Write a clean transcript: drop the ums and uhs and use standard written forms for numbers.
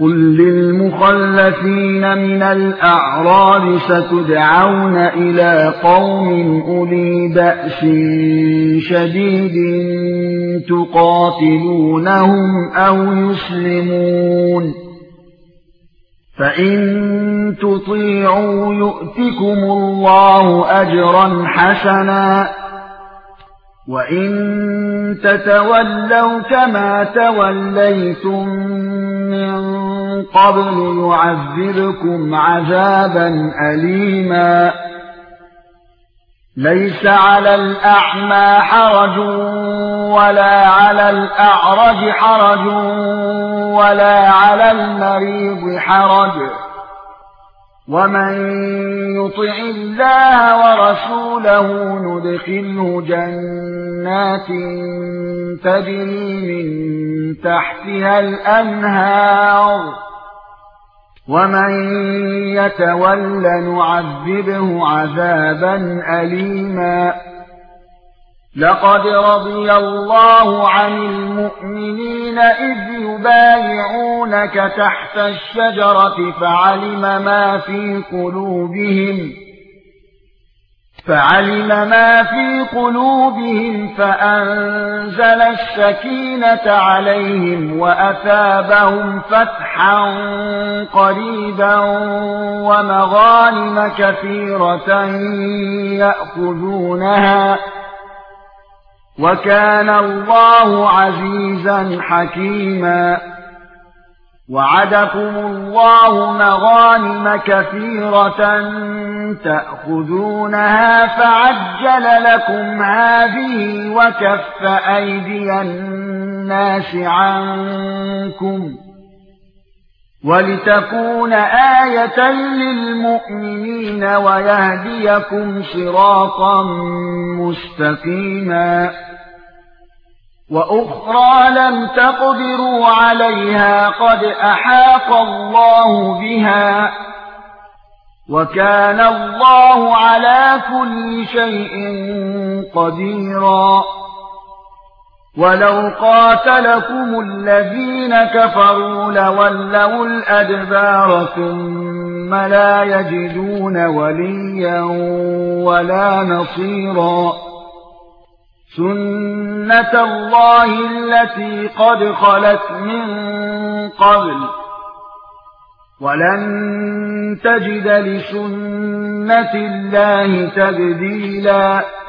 قل للمخلفين من الأعراب ستدعون إلى قوم أولي بأس شديد تقاتلونهم أو يسلمون فإن تطيعوا يؤتكم الله أجرا حسنا وإن تتولوا كما توليتم من قبل يعذبكم عذابا أليما ليس على الأعمى حرج ولا على الأعرج حرج ولا على المريض حرج ومن يطع الله ورسوله ندخله جنات تجري من تحتها الأنهار ومن يتول نعذبه عذابا أليما لقد رضي الله عن المؤمنين إذ يبايعونك تحت الشجرة فعلم ما في قلوبهم فأنزل السكينة عليهم وأثابهم فتحا قريبا ومغانم كثيرة يأخذونها وكان الله عزيزا حكيما وعدكم الله مغانم كثيرة تأخذونها فعجل لكم هذه وكف أيدي الناس عنكم ولتكون آية للمؤمنين ويهديكم صراطا مستقيما وأخرى لم تقدروا عليها قد أحاط الله بها وكان الله على كل شيء قديرا ولو قاتلكم الذين كفروا لولوا الأدبار ثم لا يجدون وليا ولا نصيرا سنة الله التي قد خلت من قبل ولن تجد لسنة الله تبديلا